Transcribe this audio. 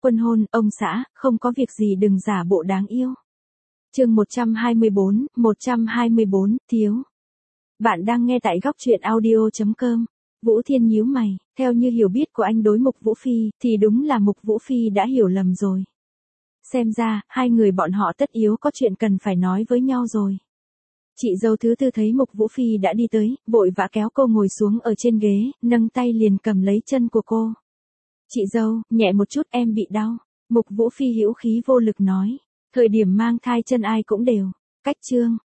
Quân hôn, ông xã, không có việc gì đừng giả bộ đáng yêu. Chương 124, thiếu. Bạn đang nghe tại góc truyện audio.com. Vũ Thiên nhíu mày, theo như hiểu biết của anh đối Mục Vũ Phi, thì đúng là Mục Vũ Phi đã hiểu lầm rồi. Xem ra, hai người bọn họ tất yếu có chuyện cần phải nói với nhau rồi. Chị dâu thứ tư thấy Mục Vũ Phi đã đi tới, vội vã kéo cô ngồi xuống ở trên ghế, nâng tay liền cầm lấy chân của cô. Chị dâu, nhẹ một chút em bị đau. Mục Vũ Phi hữu khí vô lực nói. Thời điểm mang thai chân ai cũng đều. Cách chương,